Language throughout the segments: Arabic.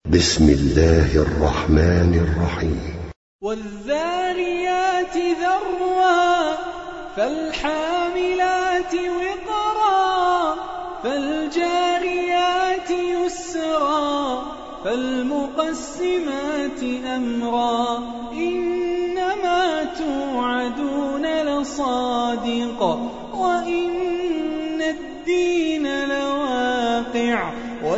بسم الله الرحمن الرحيم. والذاريات ذروا فالحاملات وقرا فالجاريات يسرا فالمقسمات أمرا إنما توعدون لصادق وإن الدين لواقع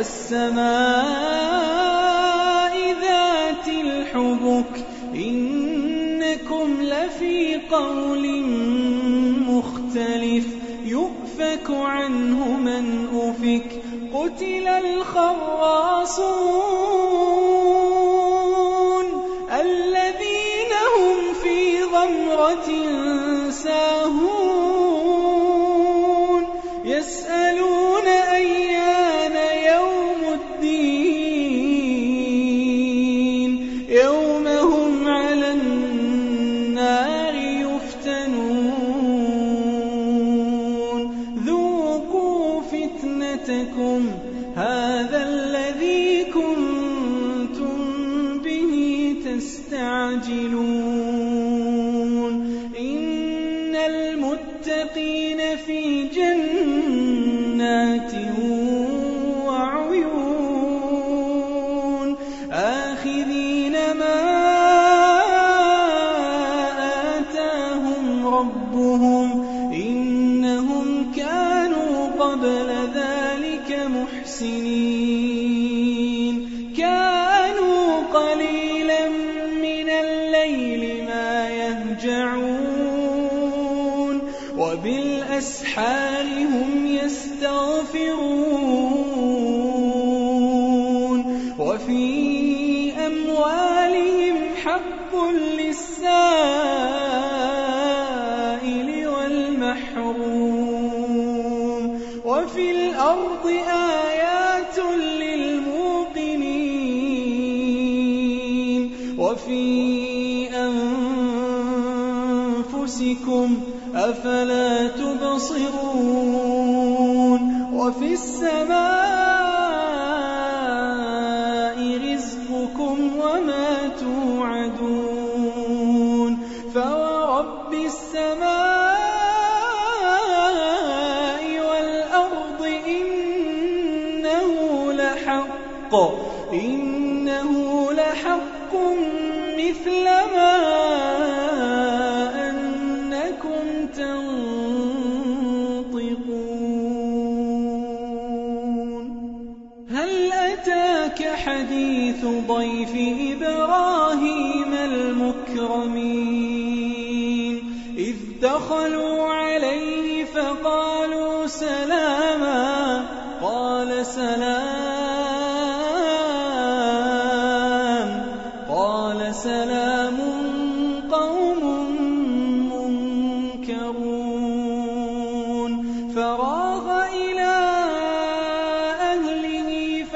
والسماء ذات الحبك إنكم لفي قول مختلف يؤفك عنه من أفك قتل الخراصون الذين هم في غمرة ساهون يسألون أيان يوم الدين يوم هم على النار يفتنون ذوقوا فتنتكم هذا الذي كنتم به تستعجلون إن المتقين في جنات وعيون آخذين ما آتاهم ربهم إنهم كانوا قبل ذلك محسنين كانوا قليلا من الليل ما يهجعون وبالأسحار هم يستغفرون وفي أموالهم حق للسائل والمحروم وفي الأرض آيات للموقنين وفي أنفسكم أفلا تبصرون وفي السماء رزقكم وما توعدون فورب السماء والأرض إنه لحق مثل ما أنكم تنطقون هل أتاك حديث ضيف إبراهيم المكرمين إذ دخلوا عليه فقالوا سلاما قال سلام قوم منكرون فراغ إلى أهله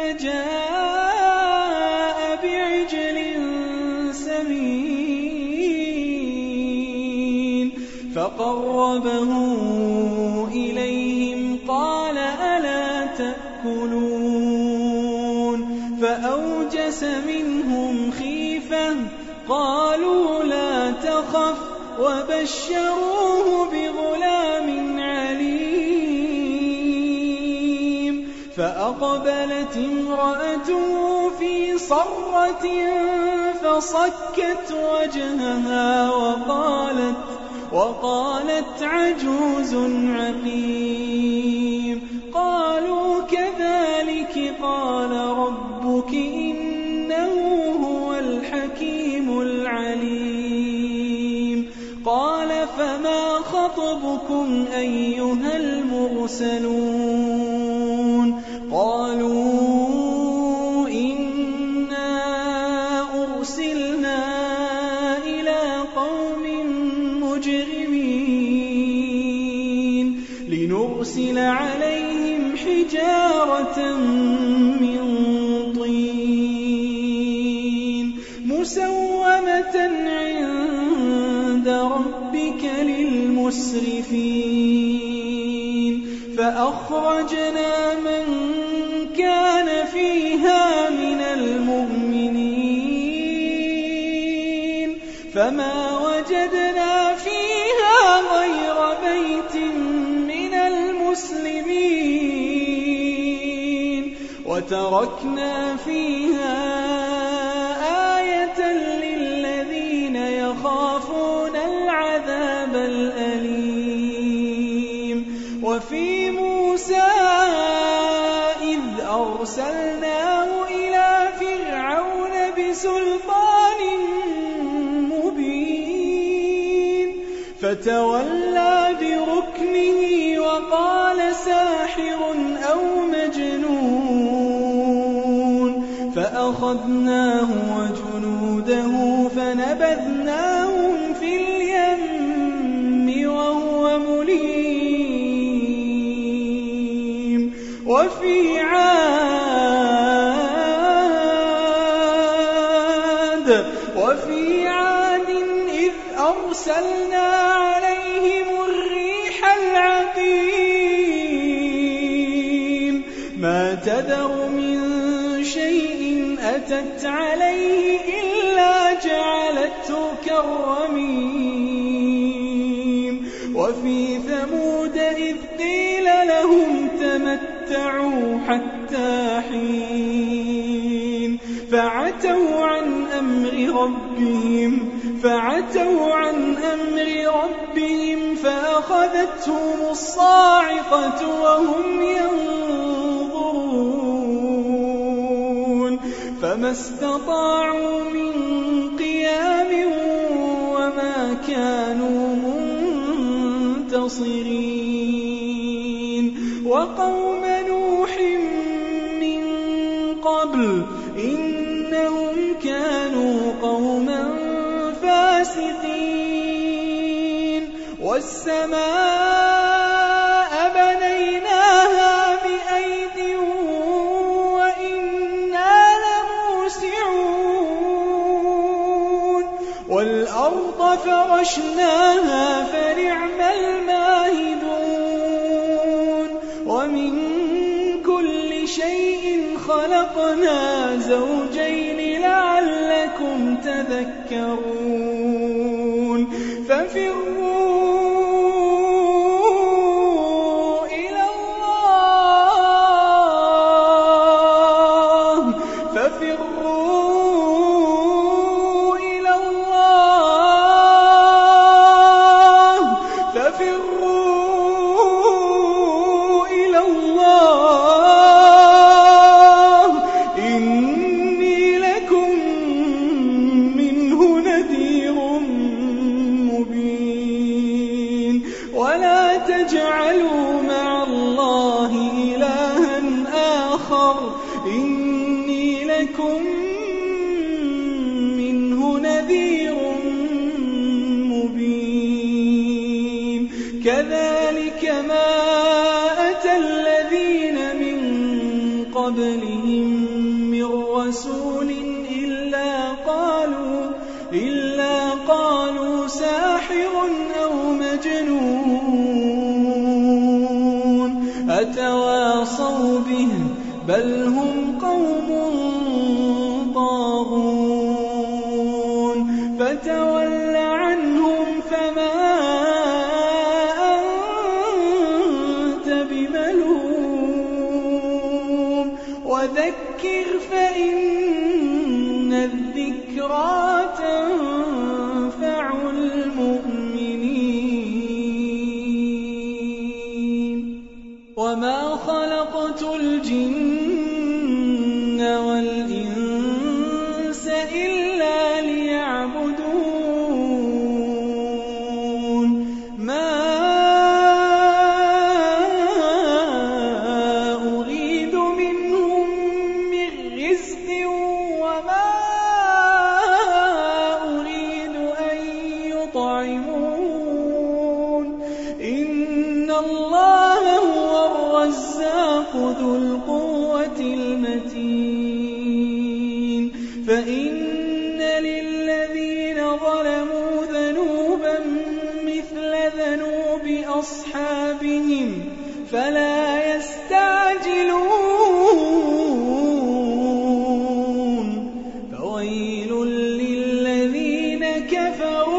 فجاء بعجل سمين فقربه إليهم قال ألا تأكلون فأوجس منهم خيفة قالوا لا تخف وبشروه بغلام عليم فأقبلت امرأته في صرة فصكت وجهها وقالت عجوز عقيم قالوا كذلك قال ربك إنه هو الحكيم العليم قال فما خطبكم أيها المرسلون قالوا إنا أرسلنا إلى قوم مجرمين لنرسل عليهم حجارة من طين مسومة عند ربك للمسرفين فأخرجنا من كان فيها من المؤمنين فما وجدنا فيها غير بيت من المسلمين وتركنا فيها آية للذين يخافون العذاب الأليم وفي موسى إذ أرسلناه إلى فرعون بسلطان مبين فتولى بركنه وقال ساحر أو مجنون فأخذناه وجنوده فنبذناهم في اليم وهو مليم وفي عاد إذ أرسلنا عليهم الريح العقيم ما تذر من شيء أتت عليه إلا جعلته كالرميم وفي ثمود إذ قيل لهم تمتعوا حتى حين فعتوا عن أمر ربهم فأخذتهم الصاعقة وهم ينظرون فما استطاعوا من قيام وما كانوا منتصرين وقوم نوح من قبل إنهم كانوا قوما فاسقين والسماء بنيناها بأيد وإنا لموسعون والأرض فرشناها فنعم الماهدون ومن كل شيء خلقنا زوجين لعلكم تذكرون ففروا إلى الله ففروا إلى الله إني لكم منه نذير مبين ولا تجعلوا مع الله إلها آخر إني لكم منه نذير مبين كذلك ما أتى الذين من قبلهم من رسول إلا قالوا ساحر أو مجنون أتواصوا به بل هم قوم طاغون فتول عنهم فما أنت بملوم وذكر فإن الذكرى تنفع المؤمنين وما خلقت الجن والإنس إلا ليعبدون ما أريد منهم من رزق وما أريد أن يطعمون إن الله هو الرزاق ذو القوة المتين فإن للذين ظلموا ذنوبا مثل ذنوب أصحابهم فلا يستعجلون فويل للذين كَفَرُوا